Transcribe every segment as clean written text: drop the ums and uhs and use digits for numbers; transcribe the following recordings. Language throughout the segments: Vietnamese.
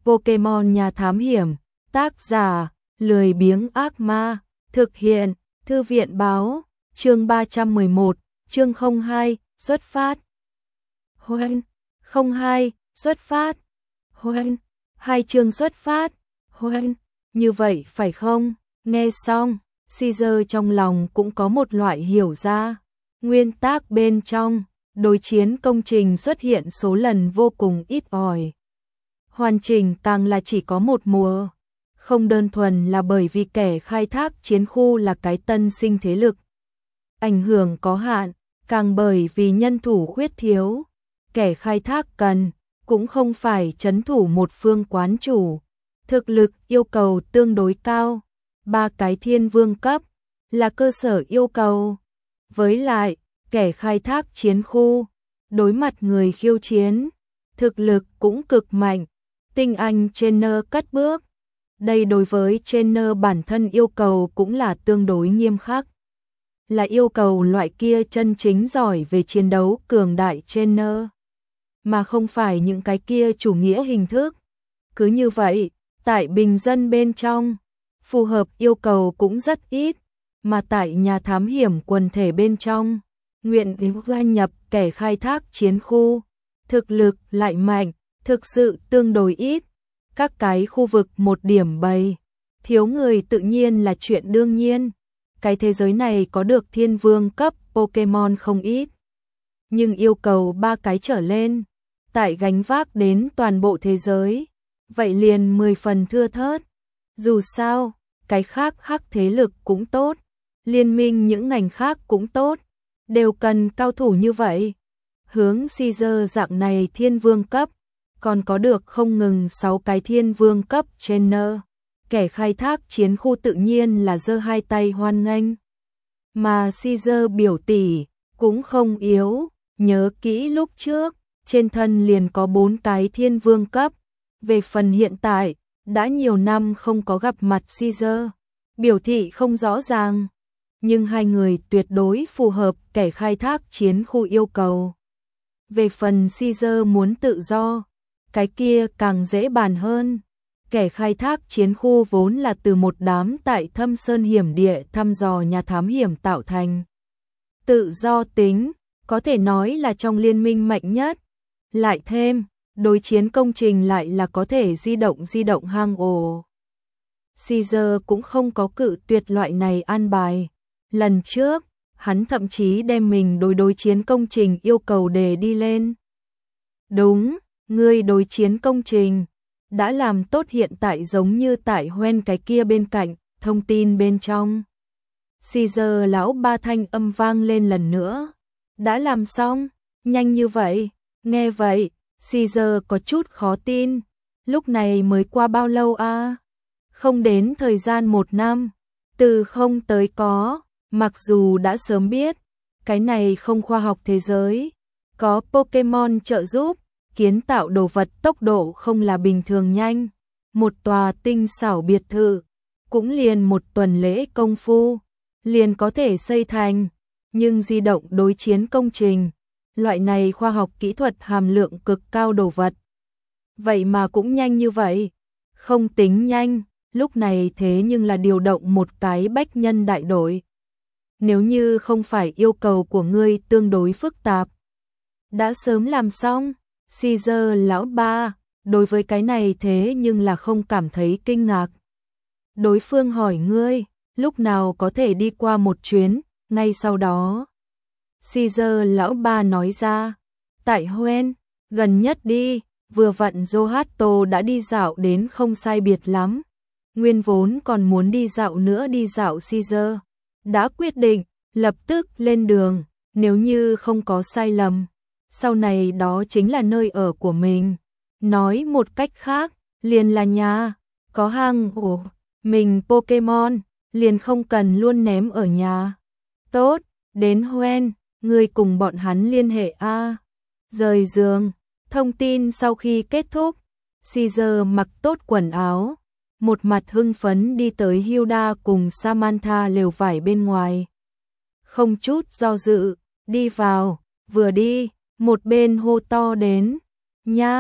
Pokemon nhà thám hiểm, tác giả, lười biếng ác ma, thực hiện, thư viện báo, chương 311, chương 02, xuất phát. Hoen, 02, xuất phát. Hoen, 2 chương xuất phát. Hoen, như vậy phải không? Nghe xong, Caesar trong lòng cũng có một loại hiểu ra. Nguyên tác bên trong, đối chiến công trình xuất hiện số lần vô cùng ít ỏi. Hoàn chỉnh càng là chỉ có một mùa. Không đơn thuần là bởi vì kẻ khai thác chiến khu là cái tân sinh thế lực. Ảnh hưởng có hạn, càng bởi vì nhân thủ khuyết thiếu. Kẻ khai thác cần, cũng không phải trấn thủ một phương quán chủ. Thực lực yêu cầu tương đối cao. 3 cái thiên vương cấp là cơ sở yêu cầu. Với lại, kẻ khai thác chiến khu, đối mặt người khiêu chiến, thực lực cũng cực mạnh. Tinh anh trainer cất bước. Đây đối với trainer bản thân yêu cầu cũng là tương đối nghiêm khắc. Là yêu cầu loại kia chân chính giỏi về chiến đấu cường đại trainer, mà không phải những cái kia chủ nghĩa hình thức. Cứ như vậy, tại bình dân bên trong, phù hợp yêu cầu cũng rất ít, mà tại nhà thám hiểm quần thể bên trong, nguyện gia nhập kẻ khai thác chiến khu, thực lực lại mạnh, thực sự tương đối ít. Các cái khu vực một điểm bầy, thiếu người tự nhiên là chuyện đương nhiên. Cái thế giới này có được thiên vương cấp Pokemon không ít, nhưng yêu cầu 3 cái trở lên, tại gánh vác đến toàn bộ thế giới, vậy liền 10 phần thưa thớt. Dù sao, cái khác hắc thế lực cũng tốt, liên minh những ngành khác cũng tốt, đều cần cao thủ như vậy. Hướng Caesar dạng này thiên vương cấp, còn có được không ngừng 6 cái thiên vương cấp trainer. Kẻ khai thác chiến khu tự nhiên là giơ hai tay hoan nghênh. Mà Caesar biểu tỷ cũng không yếu, nhớ kỹ lúc trước, trên thân liền có 4 cái thiên vương cấp. Về phần hiện tại, đã nhiều năm không có gặp mặt Caesar, biểu thị không rõ ràng. Nhưng hai người tuyệt đối phù hợp kẻ khai thác chiến khu yêu cầu. Về phần Caesar muốn tự do, cái kia càng dễ bàn hơn. Kẻ khai thác chiến khu vốn là từ một đám tại thâm sơn hiểm địa thăm dò nhà thám hiểm tạo thành. Tự do tính, có thể nói là trong liên minh mạnh nhất. Lại thêm, đối chiến công trình lại là có thể di động hang ổ. Caesar cũng không có cự tuyệt loại này an bài. Lần trước, hắn thậm chí đem mình đối chiến công trình yêu cầu đề đi lên. Đúng, ngươi đối chiến công trình đã làm tốt hiện tại giống như tại Hoen cái kia bên cạnh, thông tin bên trong. Caesar lão ba thanh âm vang lên lần nữa. Đã làm xong, nhanh như vậy. Nghe vậy, Caesar có chút khó tin. Lúc này mới qua bao lâu a? Không đến thời gian 1 năm. Từ không tới có, mặc dù đã sớm biết, cái này không khoa học thế giới. Có Pokemon trợ giúp, kiến tạo đồ vật tốc độ không là bình thường nhanh. Một tòa tinh xảo biệt thự, cũng liền 1 tuần lễ công phu, liền có thể xây thành. Nhưng di động đối chiến công trình, loại này khoa học kỹ thuật hàm lượng cực cao đồ vật. Vậy mà cũng nhanh như vậy. Không tính nhanh, lúc này thế nhưng là điều động một cái bách nhân đại đội. Nếu như không phải yêu cầu của ngươi tương đối phức tạp, đã sớm làm xong. Caesar lão ba, đối với cái này thế nhưng là không cảm thấy kinh ngạc. Đối phương hỏi ngươi, lúc nào có thể đi qua một chuyến, ngay sau đó. Caesar lão ba nói ra, tại Hoen, gần nhất đi, vừa vặn Johato đã đi dạo đến không sai biệt lắm. Nguyên vốn còn muốn đi dạo nữa đi dạo Caesar, đã quyết định, lập tức lên đường, nếu như không có sai lầm. Sau này đó chính là nơi ở của mình. Nói một cách khác, liền là nhà, có hang ổ, mình Pokemon, liền không cần luôn ném ở nhà. Tốt, đến Hoen, ngươi cùng bọn hắn liên hệ a. Rời giường, thông tin sau khi kết thúc, Caesar mặc tốt quần áo, một mặt hưng phấn đi tới Hilda cùng Samantha lều vải bên ngoài. Không chút do dự, đi vào, vừa đi, một bên hô to đến, nha,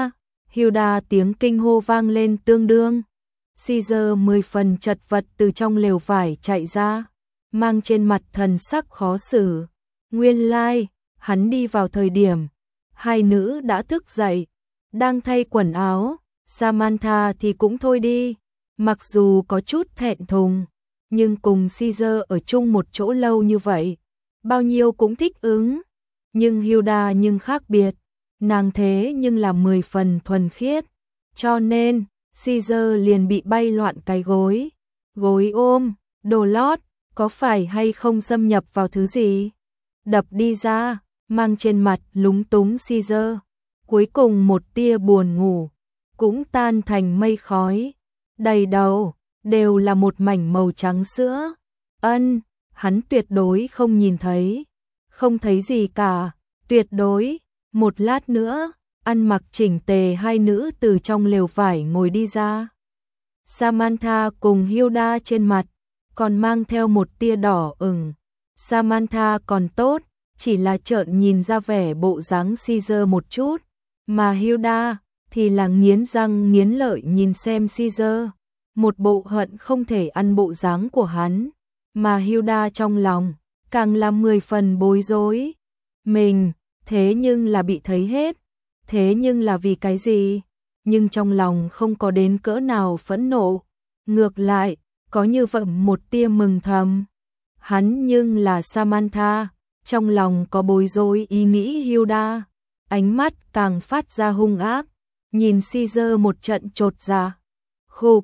Hilda tiếng kinh hô vang lên tương đương. Caesar 10 phần chật vật từ trong lều vải chạy ra, mang trên mặt thần sắc khó xử. Nguyên lai, hắn đi vào thời điểm hai nữ đã thức dậy, đang thay quần áo. Samantha thì cũng thôi đi, mặc dù có chút thẹn thùng, nhưng cùng Caesar ở chung một chỗ lâu như vậy, bao nhiêu cũng thích ứng. Nhưng Hilda nhưng khác biệt, nàng thế nhưng là 10 phần thuần khiết, cho nên Caesar liền bị bay loạn cái gối ôm, đồ lót, có phải hay không xâm nhập vào thứ gì? Đập đi ra, mang trên mặt lúng túng Caesar, cuối cùng một tia buồn ngủ cũng tan thành mây khói, đầy đầu đều là một mảnh màu trắng sữa. Hắn tuyệt đối không nhìn thấy, không thấy gì cả, tuyệt đối. Một lát nữa, ăn mặc chỉnh tề hai nữ từ trong lều vải ngồi đi ra. Samantha cùng Hilda trên mặt còn mang theo một tia đỏ ửng. Samantha còn tốt, chỉ là trợn nhìn ra vẻ bộ dáng Caesar một chút, mà Hilda thì là nghiến răng nghiến lợi nhìn xem Caesar, một bộ hận không thể ăn bộ dáng của hắn, mà Hilda trong lòng càng là 10 phần bối rối. Mình thế nhưng là bị thấy hết, thế nhưng là vì cái gì? Nhưng trong lòng không có đến cỡ nào phẫn nộ, ngược lại có như vậy một tia mừng thầm. Hắn nhưng là Samantha, trong lòng có bối rối ý nghĩ Hilda, ánh mắt càng phát ra hung ác, nhìn Caesar một trận chột dạ. Khục,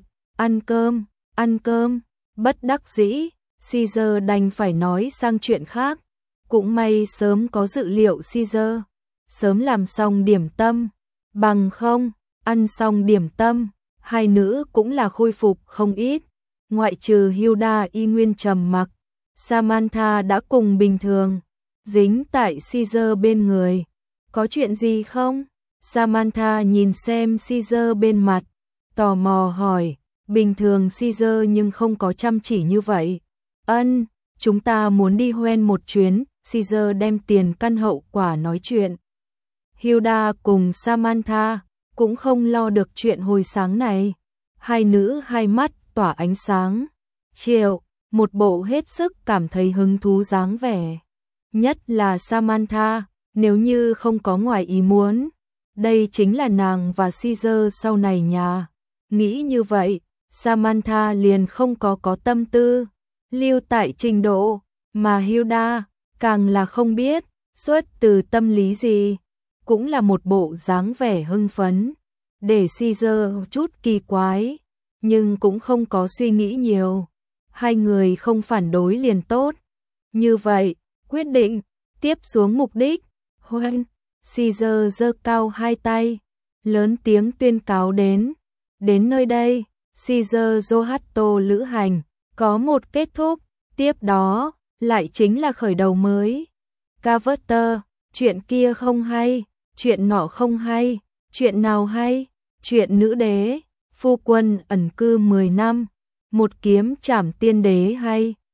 ăn cơm, bất đắc dĩ, Caesar đành phải nói sang chuyện khác. Cũng may sớm có dự liệu Caesar, sớm làm xong điểm tâm, bằng không, ăn xong điểm tâm, hai nữ cũng là khôi phục không ít. Ngoại trừ Hilda y nguyên trầm mặc, Samantha đã cùng bình thường, dính tại Caesar bên người. Có chuyện gì không? Samantha nhìn xem Caesar bên mặt, tò mò hỏi, bình thường Caesar nhưng không có chăm chỉ như vậy. Chúng ta muốn đi hoen một chuyến, Caesar đem tiền căn hậu quả nói chuyện. Hilda cùng Samantha cũng không lo được chuyện hồi sáng này. Hai nữ hai mắt tỏa ánh sáng. Chiều, một bộ hết sức cảm thấy hứng thú dáng vẻ. Nhất là Samantha, nếu như không có ngoài ý muốn, đây chính là nàng và Caesar sau này nhà. Nghĩ như vậy, Samantha liền không có tâm tư lưu tại trình độ, mà Hilda càng là không biết xuất từ tâm lý gì, cũng là một bộ dáng vẻ hưng phấn, để Caesar chút kỳ quái, nhưng cũng không có suy nghĩ nhiều. Hai người không phản đối liền tốt. Như vậy, quyết định tiếp xuống mục đích. Hoen, Caesar giơ cao hai tay, lớn tiếng tuyên cáo đến nơi đây, Caesar Johatto lữ hành có một kết thúc, tiếp đó lại chính là khởi đầu mới. Carver, chuyện kia không hay, chuyện nọ không hay, chuyện nào hay? Chuyện nữ đế, phu quân ẩn cư 10 năm, một kiếm trảm tiên đế hay?